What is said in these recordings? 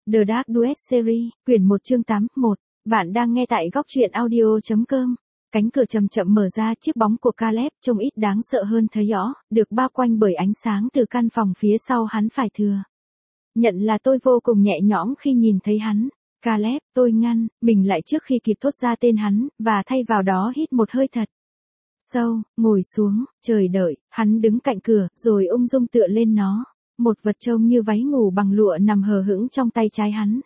The Dark Duet Series, quyển 1 chương 8, 1. Bạn đang nghe tại góc truyện audio.com. Cánh cửa chậm chậm mở ra, chiếc bóng của Caleb trông ít đáng sợ hơn thấy rõ, được bao quanh bởi ánh sáng từ căn phòng phía sau hắn phải thừa. Nhận là tôi vô cùng nhẹ nhõm khi nhìn thấy hắn. Caleb, tôi ngăn mình lại trước khi kịp thốt ra tên hắn, và thay vào đó hít một hơi thật sâu, ngồi xuống, chờ đợi. Hắn đứng cạnh cửa, rồi ung dung tựa lên nó. Một vật trông như váy ngủ bằng lụa nằm hờ hững trong tay trái hắn.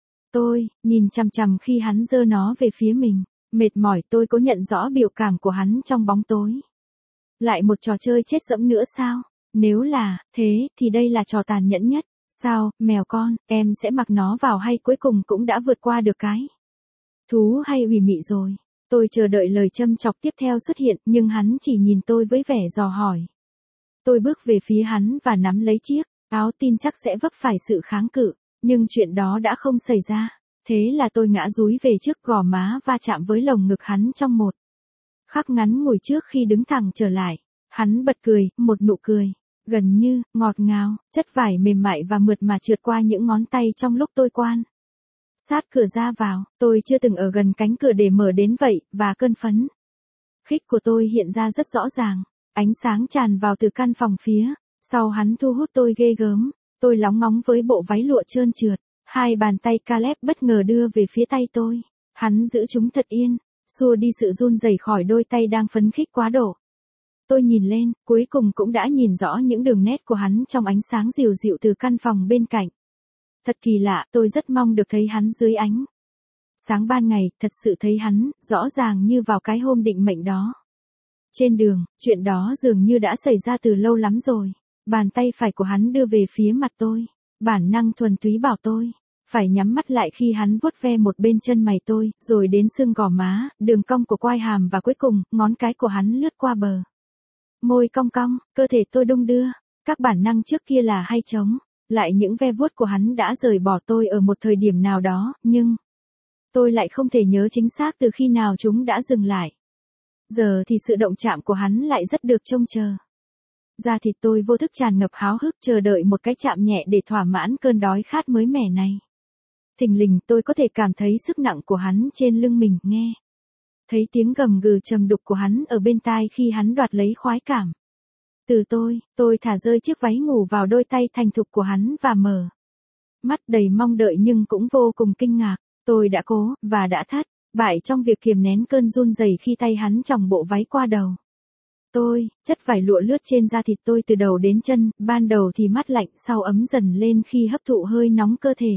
Tôi nhìn chằm chằm khi hắn giơ nó về phía mình. Mệt mỏi, tôi cố nhận rõ biểu cảm của hắn trong bóng tối. Lại một trò chơi chết dẫm nữa sao? Nếu là thế, thì đây là trò tàn nhẫn nhất. Sao, mèo con, em sẽ mặc nó vào hay cuối cùng cũng đã vượt qua được cái thú hay ủy mị rồi? Tôi chờ đợi lời châm chọc tiếp theo xuất hiện, nhưng hắn chỉ nhìn tôi với vẻ dò hỏi. Tôi bước về phía hắn và nắm lấy chiếc áo tin chắc sẽ vấp phải sự kháng cự, nhưng chuyện đó đã không xảy ra. Thế là tôi ngã dúi về trước, gò má va chạm với lồng ngực hắn trong một khắc ngắn ngủi trước khi đứng thẳng trở lại. Hắn bật cười, một nụ cười gần như ngọt ngào, chất vải mềm mại và mượt mà trượt qua những ngón tay trong lúc tôi quan sát cửa ra vào. Tôi chưa từng ở gần cánh cửa để mở đến vậy, và cơn phấn khích của tôi hiện ra rất rõ ràng. Ánh sáng tràn vào từ căn phòng phía sau hắn thu hút tôi ghê gớm. Tôi lóng ngóng với bộ váy lụa trơn trượt. Hai bàn tay Caleb bất ngờ đưa về phía tay tôi. Hắn giữ chúng thật yên, xua đi sự run rẩy khỏi đôi tay đang phấn khích quá độ. Tôi nhìn lên, cuối cùng cũng đã nhìn rõ những đường nét của hắn trong ánh sáng dịu dịu từ căn phòng bên cạnh. Thật kỳ lạ, tôi rất mong được thấy hắn dưới ánh sáng ban ngày, thật sự thấy hắn, rõ ràng như vào cái hôm định mệnh đó. Trên đường, chuyện đó dường như đã xảy ra từ lâu lắm rồi. Bàn tay phải của hắn đưa về phía mặt tôi. Bản năng thuần túy bảo tôi phải nhắm mắt lại khi hắn vuốt ve một bên chân mày tôi, rồi đến xương gò má, đường cong của quai hàm và cuối cùng, ngón cái của hắn lướt qua bờ môi cong cong. Cơ thể tôi đung đưa. Các bản năng trước kia là hay chống lại những ve vuốt của hắn đã rời bỏ tôi ở một thời điểm nào đó, nhưng tôi lại không thể nhớ chính xác từ khi nào chúng đã dừng lại. Giờ thì sự động chạm của hắn lại rất được trông chờ. Da thịt tôi vô thức tràn ngập háo hức chờ đợi một cái chạm nhẹ để thỏa mãn cơn đói khát mới mẻ này. Thình lình tôi có thể cảm thấy sức nặng của hắn trên lưng mình, nghe thấy tiếng gầm gừ trầm đục của hắn ở bên tai khi hắn đoạt lấy khoái cảm từ tôi thả rơi chiếc váy ngủ vào đôi tay thành thục của hắn và mở mắt đầy mong đợi nhưng cũng vô cùng kinh ngạc. Tôi đã cố, và đã thất bại trong việc kiềm nén cơn run rẩy khi tay hắn chòng bộ váy qua đầu chất vải lụa lướt trên da thịt tôi từ đầu đến chân, ban đầu thì mát lạnh, sau ấm dần lên khi hấp thụ hơi nóng cơ thể.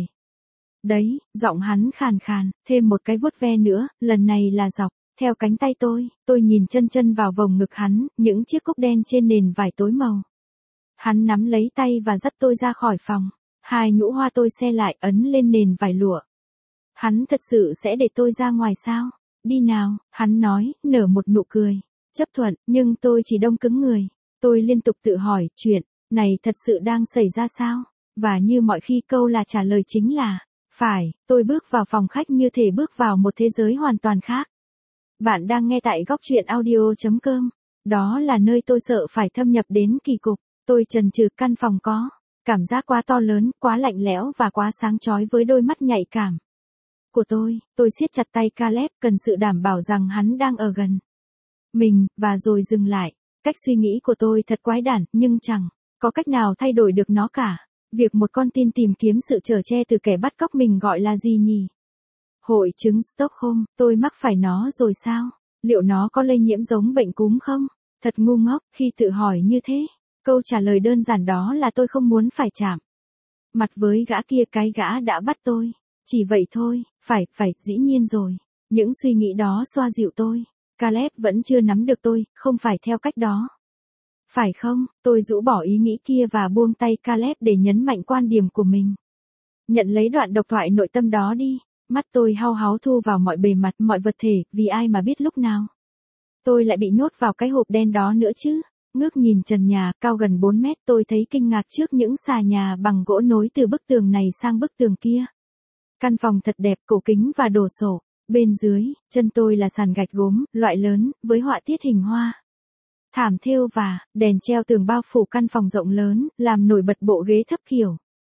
Đấy, giọng hắn khàn khàn, thêm một cái vuốt ve nữa, lần này là dọc theo cánh tay tôi nhìn chân vào vòng ngực hắn, những chiếc cúc đen trên nền vải tối màu. Hắn nắm lấy tay và dắt tôi ra khỏi phòng. Hai nhũ hoa tôi xe lại, ấn lên nền vải lụa. Hắn thật sự sẽ để tôi ra ngoài sao? Đi nào, hắn nói, nở một nụ cười chấp thuận, nhưng tôi chỉ đông cứng người. Tôi liên tục tự hỏi, chuyện này thật sự đang xảy ra sao? Và như mọi khi câu là trả lời chính là, phải. Tôi bước vào phòng khách như thể bước vào một thế giới hoàn toàn khác. Bạn đang nghe tại góc truyện audio.com. Đó là nơi tôi sợ phải thâm nhập đến kỳ cục. Tôi chần chừ, căn phòng có cảm giác quá to lớn, quá lạnh lẽo và quá sáng chói với đôi mắt nhạy cảm của tôi. Tôi siết chặt tay Caleb, cần sự đảm bảo rằng hắn đang ở gần mình, và rồi dừng lại. Cách suy nghĩ của tôi thật quái đản, nhưng chẳng có cách nào thay đổi được nó cả. Việc một con tin tìm kiếm sự chở che từ kẻ bắt cóc mình gọi là gì nhỉ? Hội chứng Stockholm, tôi mắc phải nó rồi sao? Liệu nó có lây nhiễm giống bệnh cúm không? Thật ngu ngốc khi tự hỏi như thế. Câu trả lời đơn giản đó là tôi không muốn phải chạm mặt với gã kia, cái gã đã bắt tôi. Chỉ vậy thôi, phải, dĩ nhiên rồi. Những suy nghĩ đó xoa dịu tôi. Caleb vẫn chưa nắm được tôi, không phải theo cách đó. Phải không? Tôi rũ bỏ ý nghĩ kia và buông tay Caleb để nhấn mạnh quan điểm của mình. Nhận lấy đoạn độc thoại nội tâm đó đi. Mắt tôi hao háo thu vào mọi bề mặt, mọi vật thể, vì ai mà biết lúc nào tôi lại bị nhốt vào cái hộp đen đó nữa chứ. Ngước nhìn trần nhà, cao gần 4 mét, tôi thấy kinh ngạc trước những xà nhà bằng gỗ nối từ bức tường này sang bức tường kia. Căn phòng thật đẹp, cổ kính và đồ sộ. Bên dưới chân tôi là sàn gạch gốm, loại lớn, với họa tiết hình hoa, thảm thêu và đèn treo tường bao phủ căn phòng rộng lớn, làm nổi bật bộ ghế thấp kiểu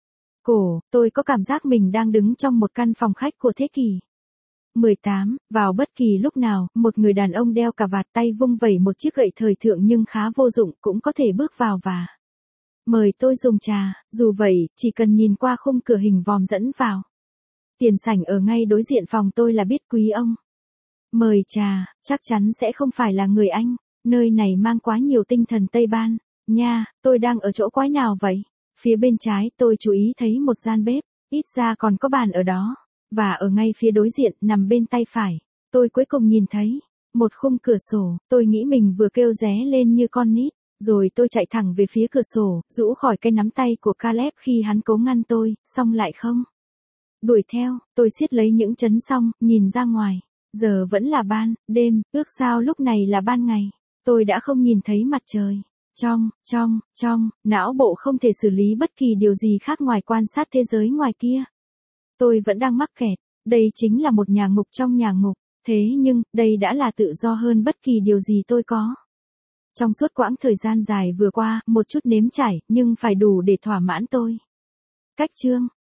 cổ, tôi có cảm giác mình đang đứng trong một căn phòng khách của thế kỷ 18, vào bất kỳ lúc nào, một người đàn ông đeo cà vạt tay vung vẩy một chiếc gậy thời thượng nhưng khá vô dụng cũng có thể bước vào và mời tôi dùng trà, dù vậy, chỉ cần nhìn qua khung cửa hình vòm dẫn vào. Tiền sảnh ở ngay đối diện phòng tôi là biết quý ông. Mời trà, chắc chắn sẽ không phải là người Anh, nơi này mang quá nhiều tinh thần Tây Ban. Nha, tôi đang ở chỗ quái nào vậy? Phía bên trái tôi chú ý thấy một gian bếp, ít ra còn có bàn ở đó. Và ở ngay phía đối diện, nằm bên tay phải, tôi cuối cùng nhìn thấy một khung cửa sổ, tôi nghĩ mình vừa kêu ré lên như con nít. Rồi tôi chạy thẳng về phía cửa sổ, rũ khỏi cái nắm tay của Caleb khi hắn cố ngăn tôi, xong lại không đuổi theo, tôi siết lấy những chấn xong, nhìn ra ngoài. Giờ vẫn là ban đêm, ước sao lúc này là ban ngày. Tôi đã không nhìn thấy mặt trời. Trong, não bộ không thể xử lý bất kỳ điều gì khác ngoài quan sát thế giới ngoài kia. Tôi vẫn đang mắc kẹt, đây chính là một nhà ngục trong nhà ngục, thế nhưng, đây đã là tự do hơn bất kỳ điều gì tôi có. Trong suốt quãng thời gian dài vừa qua, một chút nếm trải, nhưng phải đủ để thỏa mãn tôi. Cách chương